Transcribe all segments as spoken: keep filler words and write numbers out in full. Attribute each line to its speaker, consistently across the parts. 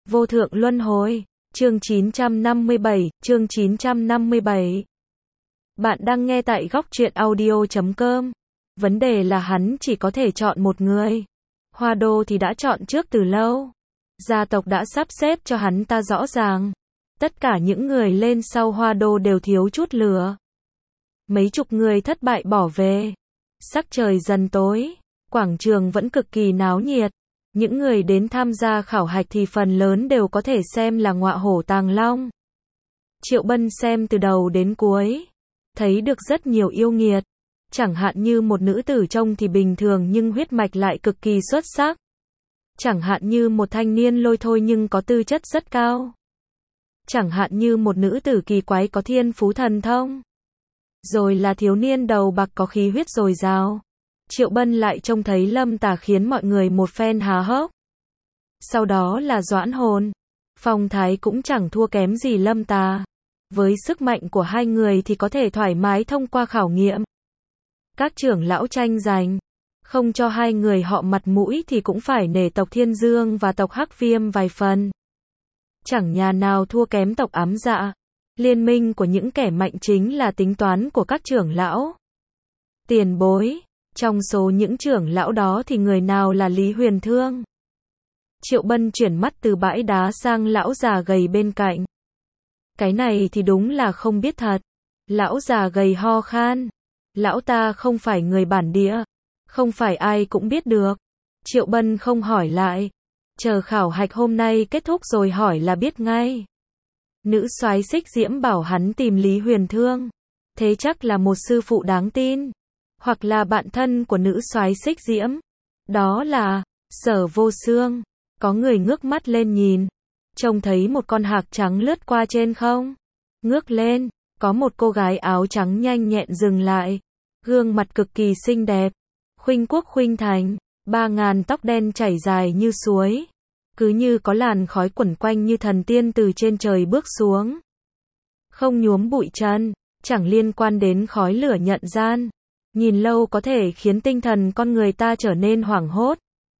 Speaker 1: Vô thượng luân hồi. Chương chín trăm năm mươi bảy, chương chín trăm năm mươi bảy. Bạn đang nghe tại góc truyện audio chấm com. Vấn đề là hắn chỉ có thể chọn một người. Hoa Đô thì đã chọn trước từ lâu. Gia tộc đã sắp xếp cho hắn ta rõ ràng. Tất cả những người lên sau Hoa Đô đều thiếu chút lửa. Mấy chục người thất bại bỏ về. Sắc trời dần tối. Quảng trường vẫn cực kỳ náo nhiệt. Những người đến tham gia khảo hạch thì phần lớn đều có thể xem là ngọa hổ tàng long. Triệu Bân xem từ đầu đến cuối. Thấy được rất nhiều yêu nghiệt. Chẳng hạn như một nữ tử trông thì bình thường nhưng huyết mạch lại cực kỳ xuất sắc. Chẳng hạn như một thanh niên lôi thôi nhưng có tư chất rất cao. Chẳng hạn như một nữ tử kỳ quái có thiên phú thần thông. Rồi là thiếu niên đầu bạc có khí huyết dồi dào. Triệu Bân lại trông thấy Lâm Tà khiến mọi người một phen há hốc. Sau đó là Doãn Hồn. Phong thái cũng chẳng thua kém gì Lâm Tà. Với sức mạnh của hai người thì có thể thoải mái thông qua khảo nghiệm. Các trưởng lão tranh giành. Không cho hai người họ mặt mũi thì cũng phải nể tộc Thiên Dương và tộc Hắc Viêm vài phần. Chẳng nhà nào thua kém tộc Ám Dạ. Liên minh của những kẻ mạnh chính là tính toán của các trưởng lão. Tiền bối. Trong số những trưởng lão đó thì người nào là Lý Huyền Thương? Triệu Bân chuyển mắt từ bãi đá sang lão già gầy bên cạnh. Cái này thì đúng là không biết thật. Lão già gầy ho khan. Lão ta không phải người bản địa. Không phải ai cũng biết được. Triệu Bân không hỏi lại. Chờ khảo hạch hôm nay kết thúc rồi hỏi là biết ngay. Nữ soái Xích Diễm bảo hắn tìm Lý Huyền Thương. Thế chắc là một sư phụ đáng tin. Hoặc là bạn thân của nữ soái Xích Diễm. Đó là Sở Vô Xương. Có người ngước mắt lên nhìn. Trông thấy một con hạc trắng lướt qua trên không. Ngước lên. Có một cô gái áo trắng nhanh nhẹn dừng lại. Gương mặt cực kỳ xinh đẹp. Khuynh quốc khuynh thành. Ba ngàn tóc đen chảy dài như suối. Cứ như có làn khói quẩn quanh như thần tiên từ trên trời bước xuống. Không nhuốm bụi trần. Chẳng liên quan đến khói lửa nhận gian. Nhìn lâu có thể khiến tinh thần con người ta trở nên hoảng hốt.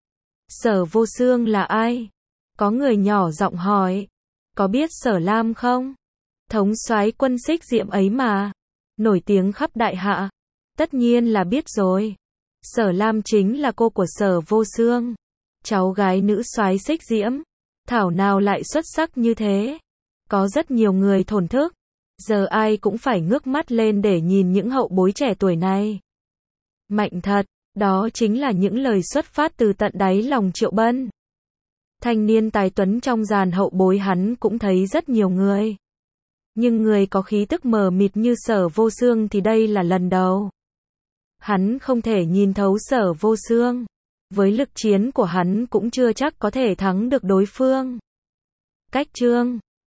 Speaker 1: Sở Vô Xương là ai? Có người nhỏ giọng hỏi. Có biết Sở Lam không? Thống soái quân Xích Diễm ấy mà. Nổi tiếng khắp đại hạ. Tất nhiên là biết rồi. Sở Lam chính là cô của Sở Vô Xương. Cháu gái nữ soái Xích Diễm. Thảo nào lại xuất sắc như thế. Có rất nhiều người thổn thức. Giờ ai cũng phải ngước mắt lên để nhìn những hậu bối trẻ tuổi này. Mạnh thật, đó chính là những lời xuất phát từ tận đáy lòng Triệu Bân. Thanh niên tài tuấn trong dàn hậu bối hắn cũng thấy rất nhiều người. Nhưng người có khí tức mờ mịt như Sở Vô Xương thì đây là lần đầu. Hắn không thể nhìn thấu Sở Vô Xương. Với lực chiến của hắn cũng chưa chắc có thể thắng được đối phương. Cách chương